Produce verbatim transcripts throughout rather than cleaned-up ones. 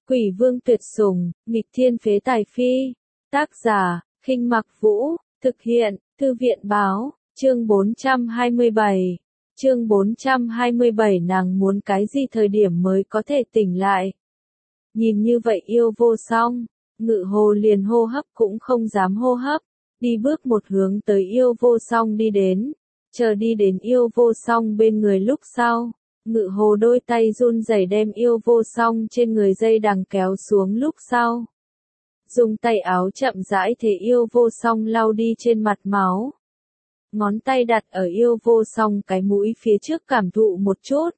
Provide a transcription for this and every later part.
Quỷ vương tuyệt sủng, nghịch thiên phế tài phi. Tác giả, Khinh Mặc Vũ, thực hiện, Thư viện báo, chương bốn trăm hai mươi bảy. Chương bốn trăm hai mươi bảy nàng muốn cái gì thời điểm mới có thể tỉnh lại. Nhìn như vậy yêu vô song, Ngự Hồ liền hô hấp cũng không dám hô hấp, đi bước một hướng tới yêu vô song đi đến, chờ đi đến yêu vô song bên người lúc sau. Ngự Hồ đôi tay run rẩy đem yêu vô song trên người dây đằng kéo xuống lúc sau. Dùng tay áo chậm rãi thế yêu vô song lau đi trên mặt máu. Ngón tay đặt ở yêu vô song cái mũi phía trước cảm thụ một chút.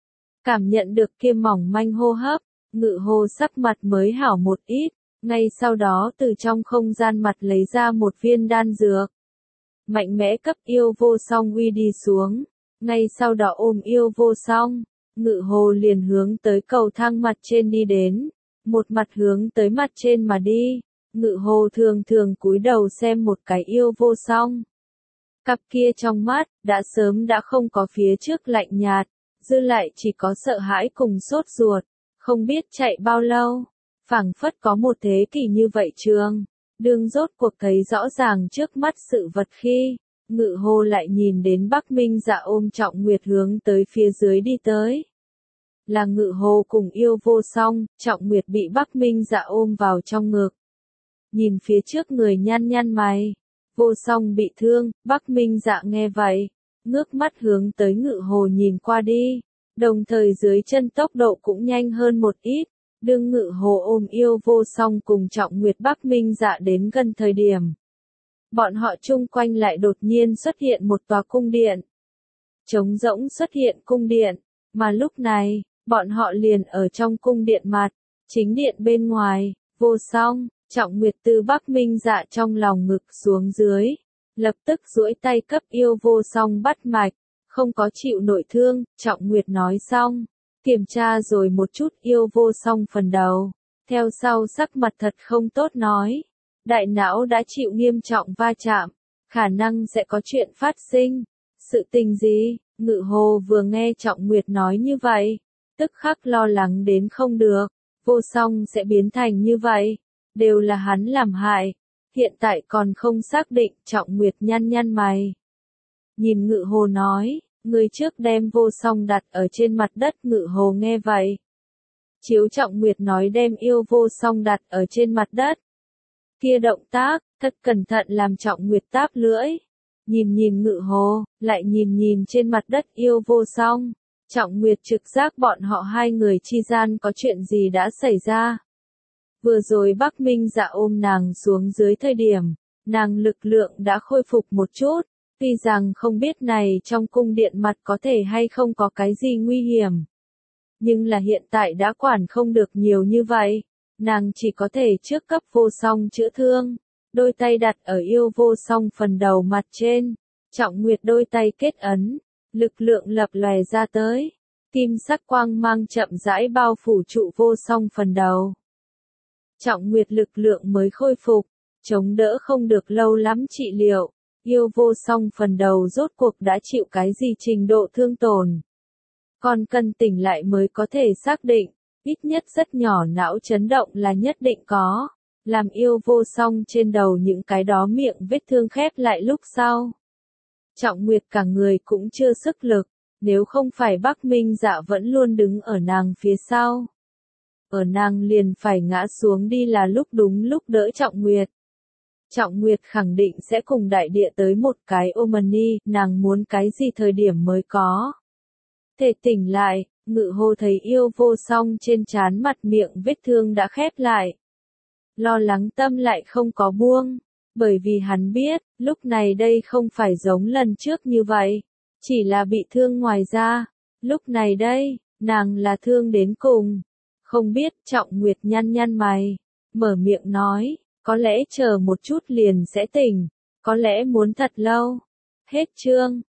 Cảm nhận được kia mỏng manh hô hấp, Ngự Hồ sắc mặt mới hảo một ít, ngay sau đó từ trong không gian mặt lấy ra một viên đan dược. Mạnh mẽ cấp yêu vô song uy đi xuống. Ngay sau đó ôm yêu vô song, Ngự Hồ liền hướng tới cầu thang mặt trên đi đến, một mặt hướng tới mặt trên mà đi. Ngự Hồ thường thường cúi đầu xem một cái yêu vô song. Cặp kia trong mắt, đã sớm đã không có phía trước lạnh nhạt, dư lại chỉ có sợ hãi cùng sốt ruột, không biết chạy bao lâu, phảng phất có một thế kỷ như vậy trường, đương rốt cuộc thấy rõ ràng trước mắt sự vật khi. Ngự Hồ lại nhìn đến Bắc Minh Dạ ôm Trọng Nguyệt hướng tới phía dưới đi tới. Là Ngự Hồ cùng yêu vô song, Trọng Nguyệt bị Bắc Minh Dạ ôm vào trong ngực. Nhìn phía trước người nhăn nhăn mày, vô song bị thương, Bắc Minh Dạ nghe vậy, ngước mắt hướng tới Ngự Hồ nhìn qua đi, đồng thời dưới chân tốc độ cũng nhanh hơn một ít. Đương Ngự Hồ ôm yêu vô song cùng Trọng Nguyệt Bắc Minh Dạ đến gần thời điểm. Bọn họ chung quanh lại đột nhiên xuất hiện một tòa cung điện. Trống rỗng xuất hiện cung điện, mà lúc này, bọn họ liền ở trong cung điện mặt, chính điện bên ngoài, vô song, Trọng Nguyệt từ Bắc Minh Dạ trong lòng ngực xuống dưới, lập tức duỗi tay cấp yêu vô song bắt mạch, không có chịu nội thương, Trọng Nguyệt nói xong, kiểm tra rồi một chút yêu vô song phần đầu, theo sau sắc mặt thật không tốt nói. Đại não đã chịu nghiêm trọng va chạm, khả năng sẽ có chuyện phát sinh. Sự tình gì? Ngự Hồ vừa nghe Trọng Nguyệt nói như vậy, tức khắc lo lắng đến không được, vô song sẽ biến thành như vậy, đều là hắn làm hại, hiện tại còn không xác định. Trọng Nguyệt nhăn nhăn mày. Nhìn Ngự Hồ nói, người trước đem vô song đặt ở trên mặt đất. Ngự Hồ nghe vậy. Chiếu Trọng Nguyệt nói đem yêu vô song đặt ở trên mặt đất. Kia động tác, thật cẩn thận làm Trọng Nguyệt táp lưỡi. Nhìn nhìn Ngự Hồ, lại nhìn nhìn trên mặt đất yêu vô song. Trọng Nguyệt trực giác bọn họ hai người chi gian có chuyện gì đã xảy ra. Vừa rồi Bắc Minh Dạ ôm nàng xuống dưới thời điểm, nàng lực lượng đã khôi phục một chút. Tuy rằng không biết này trong cung điện mặt có thể hay không có cái gì nguy hiểm. Nhưng là hiện tại đã quản không được nhiều như vậy. Nàng chỉ có thể trước cấp vô song chữa thương, đôi tay đặt ở yêu vô song phần đầu mặt trên, Trọng Nguyệt đôi tay kết ấn, lực lượng lập lòe ra tới, kim sắc quang mang chậm rãi bao phủ trụ vô song phần đầu. Trọng Nguyệt lực lượng mới khôi phục, chống đỡ không được lâu lắm trị liệu, yêu vô song phần đầu rốt cuộc đã chịu cái gì trình độ thương tổn. Còn cần tỉnh lại mới có thể xác định. Ít nhất rất nhỏ não chấn động là nhất định có, làm yêu vô song trên đầu những cái đó miệng vết thương khép lại lúc sau. Trọng Nguyệt cả người cũng chưa sức lực, nếu không phải Bắc Minh Dạ vẫn luôn đứng ở nàng phía sau. Ở nàng liền phải ngã xuống đi là lúc đúng lúc đỡ Trọng Nguyệt. Trọng Nguyệt khẳng định sẽ cùng đại địa tới một cái Omani, nàng muốn cái gì thời điểm mới có. Thể tỉnh lại. Ngự Hồ thấy yêu vô song trên trán mặt miệng vết thương đã khép lại. Lo lắng tâm lại không có buông, bởi vì hắn biết, lúc này đây không phải giống lần trước như vậy, chỉ là bị thương ngoài da. Lúc này đây, nàng là thương đến cùng. Không biết. Trọng Nguyệt nhăn nhăn mày, mở miệng nói, có lẽ chờ một chút liền sẽ tỉnh, có lẽ muốn thật lâu. Hết chương.